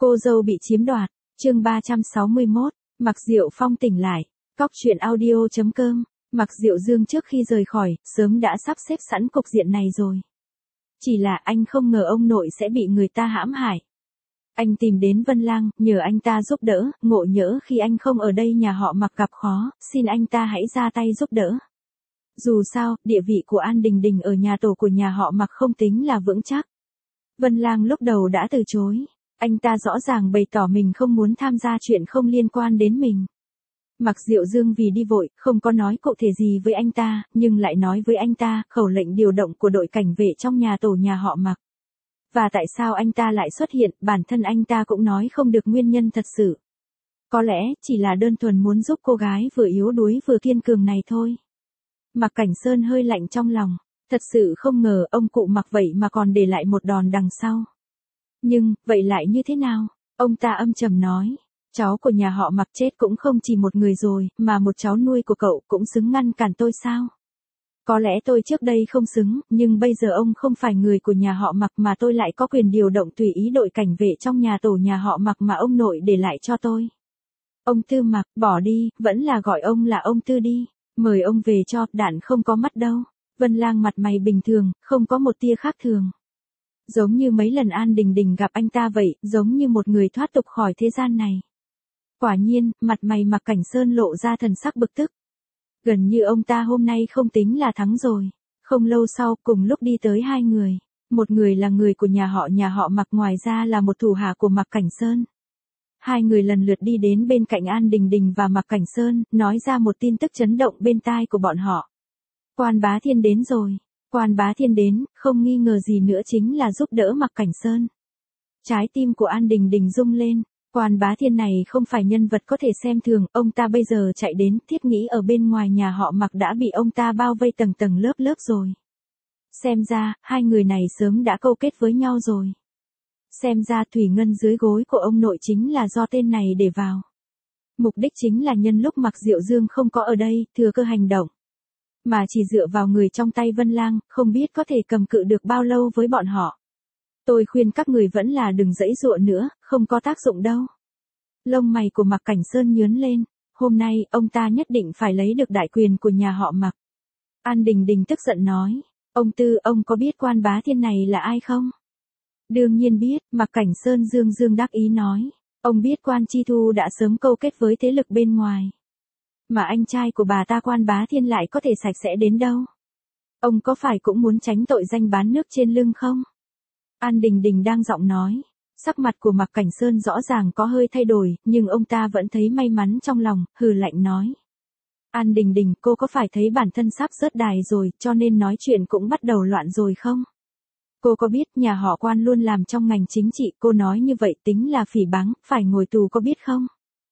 Cô dâu bị chiếm đoạt, chương 361, Mạc Diệu Phong tỉnh lại, cóc truyện audio.com, Mạc Diệu Dương trước khi rời khỏi, sớm đã sắp xếp sẵn cục diện này rồi. Chỉ là anh không ngờ ông nội sẽ bị người ta hãm hại. Anh tìm đến Vân Lang, nhờ anh ta giúp đỡ, ngộ nhỡ khi anh không ở đây nhà họ Mạc gặp khó, xin anh ta hãy ra tay giúp đỡ. Dù sao, địa vị của An Đình Đình ở nhà tổ của nhà họ Mạc không tính là vững chắc. Vân Lang lúc đầu đã từ chối. Anh ta rõ ràng bày tỏ mình không muốn tham gia chuyện không liên quan đến mình. Mạc Diệu Dương vì đi vội, không có nói cụ thể gì với anh ta, nhưng lại nói với anh ta, khẩu lệnh điều động của đội cảnh vệ trong nhà tổ nhà họ Mạc. Và tại sao anh ta lại xuất hiện, bản thân anh ta cũng nói không được nguyên nhân thật sự. Có lẽ, chỉ là đơn thuần muốn giúp cô gái vừa yếu đuối vừa kiên cường này thôi. Mạc Cảnh Sơn hơi lạnh trong lòng, thật sự không ngờ ông cụ Mạc vậy mà còn để lại một đòn đằng sau. Nhưng, vậy lại như thế nào? Ông ta âm trầm nói, cháu của nhà họ Mạc chết cũng không chỉ một người rồi, mà một cháu nuôi của cậu cũng xứng ngăn cản tôi sao? Có lẽ tôi trước đây không xứng, nhưng bây giờ ông không phải người của nhà họ Mạc mà tôi lại có quyền điều động tùy ý đội cảnh vệ trong nhà tổ nhà họ Mạc mà ông nội để lại cho tôi. Ông Tư Mạc, bỏ đi, vẫn là gọi ông là ông Tư đi, mời ông về cho, đạn không có mắt đâu. Vân Lang mặt mày bình thường, không có một tia khác thường. Giống như mấy lần An Đình Đình gặp anh ta vậy, giống như một người thoát tục khỏi thế gian này. Quả nhiên, mặt mày Mạc Cảnh Sơn lộ ra thần sắc bực tức. Gần như ông ta hôm nay không tính là thắng rồi. Không lâu sau, cùng lúc đi tới hai người. Một người là người của nhà họ Mạc, ngoài ra là một thủ hạ của Mạc Cảnh Sơn. Hai người lần lượt đi đến bên cạnh An Đình Đình và Mạc Cảnh Sơn, nói ra một tin tức chấn động bên tai của bọn họ. Quan Bá Thiên đến rồi. Quan Bá Thiên đến, không nghi ngờ gì nữa chính là giúp đỡ Mạc Cảnh Sơn. Trái tim của An Đình Đình rung lên. Quan Bá Thiên này không phải nhân vật có thể xem thường, ông ta bây giờ chạy đến, thiết nghĩ ở bên ngoài nhà họ Mạc đã bị ông ta bao vây tầng tầng lớp lớp rồi. Xem ra, hai người này sớm đã câu kết với nhau rồi. Xem ra thủy ngân dưới gối của ông nội chính là do tên này để vào. Mục đích chính là nhân lúc Mạc Diệu Dương không có ở đây, thừa cơ hành động. Mà chỉ dựa vào người trong tay Vân Lang, không biết có thể cầm cự được bao lâu với bọn họ. Tôi khuyên các người vẫn là đừng giãy giụa nữa, không có tác dụng đâu. Lông mày của Mạc Cảnh Sơn nhướng lên, hôm nay, ông ta nhất định phải lấy được đại quyền của nhà họ Mạc. An Đình Đình tức giận nói, ông Tư, ông có biết Quan Bá Thiên này là ai không? Đương nhiên biết, Mạc Cảnh Sơn dương dương đắc ý nói, ông biết Quan Chi Thu đã sớm câu kết với thế lực bên ngoài. Mà anh trai của bà ta Quan Bá Thiên lại có thể sạch sẽ đến đâu? Ông có phải cũng muốn tránh tội danh bán nước trên lưng không? An Đình Đình đang giọng nói. Sắc mặt của Mạc Cảnh Sơn rõ ràng có hơi thay đổi, nhưng ông ta vẫn thấy may mắn trong lòng, hừ lạnh nói. An Đình Đình, cô có phải thấy bản thân sắp rớt đài rồi, cho nên nói chuyện cũng bắt đầu loạn rồi không? Cô có biết nhà họ Quan luôn làm trong ngành chính trị, cô nói như vậy tính là phỉ báng, phải ngồi tù có biết không?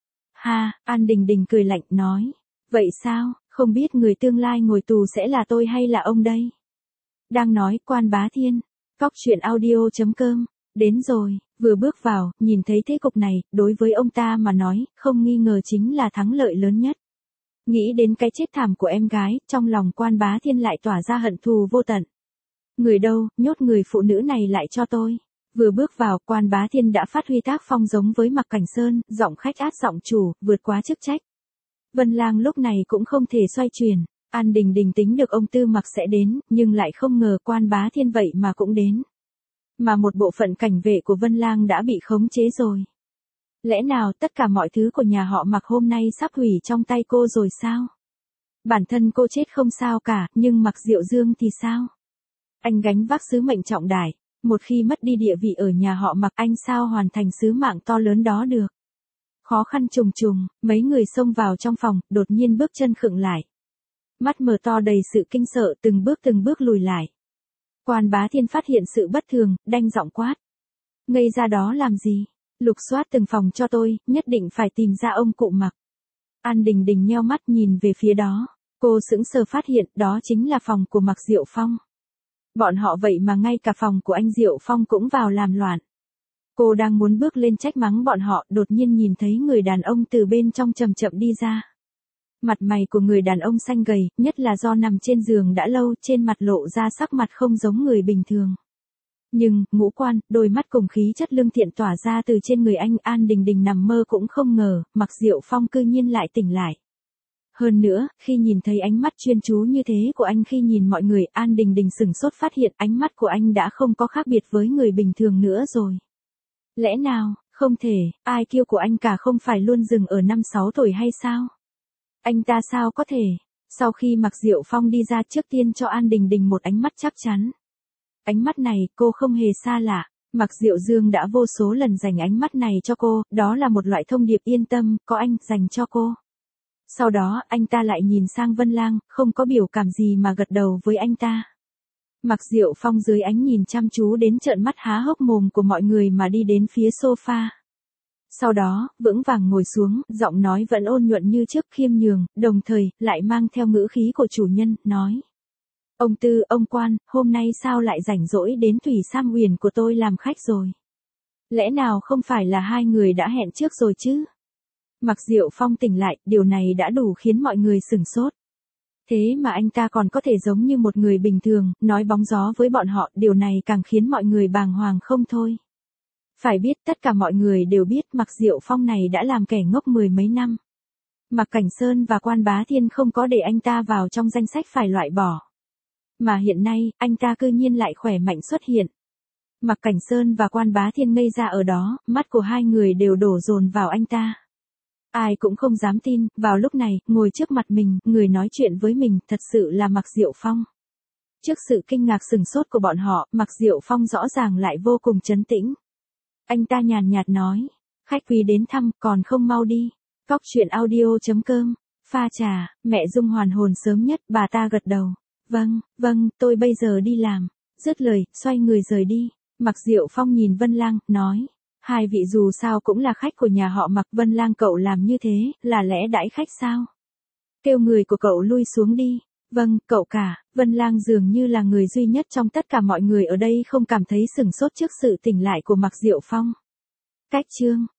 Ha, An Đình Đình cười lạnh nói. Vậy sao, không biết người tương lai ngồi tù sẽ là tôi hay là ông đây? Đang nói Quan Bá Thiên. Cóc truyện audio.com, đến rồi, vừa bước vào, nhìn thấy thế cục này, đối với ông ta mà nói, không nghi ngờ chính là thắng lợi lớn nhất. Nghĩ đến cái chết thảm của em gái, trong lòng Quan Bá Thiên lại tỏa ra hận thù vô tận. Người đâu, nhốt người phụ nữ này lại cho tôi. Vừa bước vào, Quan Bá Thiên đã phát huy tác phong giống với Mạc Cảnh Sơn, giọng khách át giọng chủ, vượt quá chức trách. Vân Lang lúc này cũng không thể xoay chuyển. An Đình Đình tính được ông Tư Mạc sẽ đến, nhưng lại không ngờ Quan Bá Thiên vậy mà cũng đến. Mà một bộ phận cảnh vệ của Vân Lang đã bị khống chế rồi. Lẽ nào tất cả mọi thứ của nhà họ Mạc hôm nay sắp hủy trong tay cô rồi sao? Bản thân cô chết không sao cả, nhưng Mạc Diệu Dương thì sao? Anh gánh vác sứ mệnh trọng đại, một khi mất đi địa vị ở nhà họ Mạc, anh sao hoàn thành sứ mạng to lớn đó được? Khó khăn trùng trùng, mấy người xông vào trong phòng, đột nhiên bước chân khựng lại. Mắt mở to đầy sự kinh sợ, từng bước lùi lại. Quan Bá Thiên phát hiện sự bất thường, đanh giọng quát. Ngây ra đó làm gì? Lục soát từng phòng cho tôi, nhất định phải tìm ra ông cụ Mạc. An Đình Đình nheo mắt nhìn về phía đó. Cô sững sờ phát hiện đó chính là phòng của Mạc Diệu Phong. Bọn họ vậy mà ngay cả phòng của anh Diệu Phong cũng vào làm loạn. Cô đang muốn bước lên trách mắng bọn họ, đột nhiên nhìn thấy người đàn ông từ bên trong chậm chậm đi ra. Mặt mày của người đàn ông xanh gầy, nhất là do nằm trên giường đã lâu, trên mặt lộ ra sắc mặt không giống người bình thường. Nhưng, ngũ quan, đôi mắt cùng khí chất lương thiện tỏa ra từ trên người anh, An Đình Đình nằm mơ cũng không ngờ, Mạc Diệu Phong cư nhiên lại tỉnh lại. Hơn nữa, khi nhìn thấy ánh mắt chuyên chú như thế của anh khi nhìn mọi người, An Đình Đình sửng sốt phát hiện ánh mắt của anh đã không có khác biệt với người bình thường nữa rồi. Lẽ nào, không thể, IQ của anh cả không phải luôn dừng ở 5-6 tuổi hay sao? Anh ta sao có thể? Sau khi Mạc Diệu Phong đi ra trước tiên cho An Đình Đình một ánh mắt chắc chắn. Ánh mắt này, cô không hề xa lạ. Mạc Diệu Dương đã vô số lần dành ánh mắt này cho cô, đó là một loại thông điệp yên tâm, có anh, dành cho cô. Sau đó, anh ta lại nhìn sang Vân Lang, không có biểu cảm gì mà gật đầu với anh ta. Mạc Diệu Phong dưới ánh nhìn chăm chú đến trợn mắt há hốc mồm của mọi người mà đi đến phía sofa. Sau đó, vững vàng ngồi xuống, giọng nói vẫn ôn nhuận như trước, khiêm nhường, đồng thời, lại mang theo ngữ khí của chủ nhân, nói. Ông Tư, ông Quan, hôm nay sao lại rảnh rỗi đến Thủy Sam Huyền của tôi làm khách rồi? Lẽ nào không phải là hai người đã hẹn trước rồi chứ? Mạc Diệu Phong tỉnh lại, điều này đã đủ khiến mọi người sửng sốt. Thế mà anh ta còn có thể giống như một người bình thường, nói bóng gió với bọn họ, điều này càng khiến mọi người bàng hoàng không thôi. Phải biết tất cả mọi người đều biết Mạc Diệu Phong này đã làm kẻ ngốc 10 mấy năm. Mạc Cảnh Sơn và Quan Bá Thiên không có để anh ta vào trong danh sách phải loại bỏ. Mà hiện nay, anh ta cư nhiên lại khỏe mạnh xuất hiện. Mạc Cảnh Sơn và Quan Bá Thiên ngây ra ở đó, mắt của hai người đều đổ dồn vào anh ta. Ai cũng không dám tin, vào lúc này, ngồi trước mặt mình, người nói chuyện với mình, thật sự là Mạc Diệu Phong. Trước sự kinh ngạc sửng sốt của bọn họ, Mạc Diệu Phong rõ ràng lại vô cùng trấn tĩnh. Anh ta nhàn nhạt nói, khách quý đến thăm, còn không mau đi. Cóc truyện audio.com, pha trà, mẹ Dung hoàn hồn sớm nhất, bà ta gật đầu. Vâng, tôi bây giờ đi làm. Dứt lời, xoay người rời đi. Mạc Diệu Phong nhìn Vân Lang, nói. Hai vị dù sao cũng là khách của nhà họ Mạc. Vân Lang, cậu làm như thế, là lẽ đãi khách sao? Kêu người của cậu lui xuống đi. Vâng, cậu cả. Vân Lang dường như là người duy nhất trong tất cả mọi người ở đây không cảm thấy sửng sốt trước sự tỉnh lại của Mạc Diệu Phong. Cách chương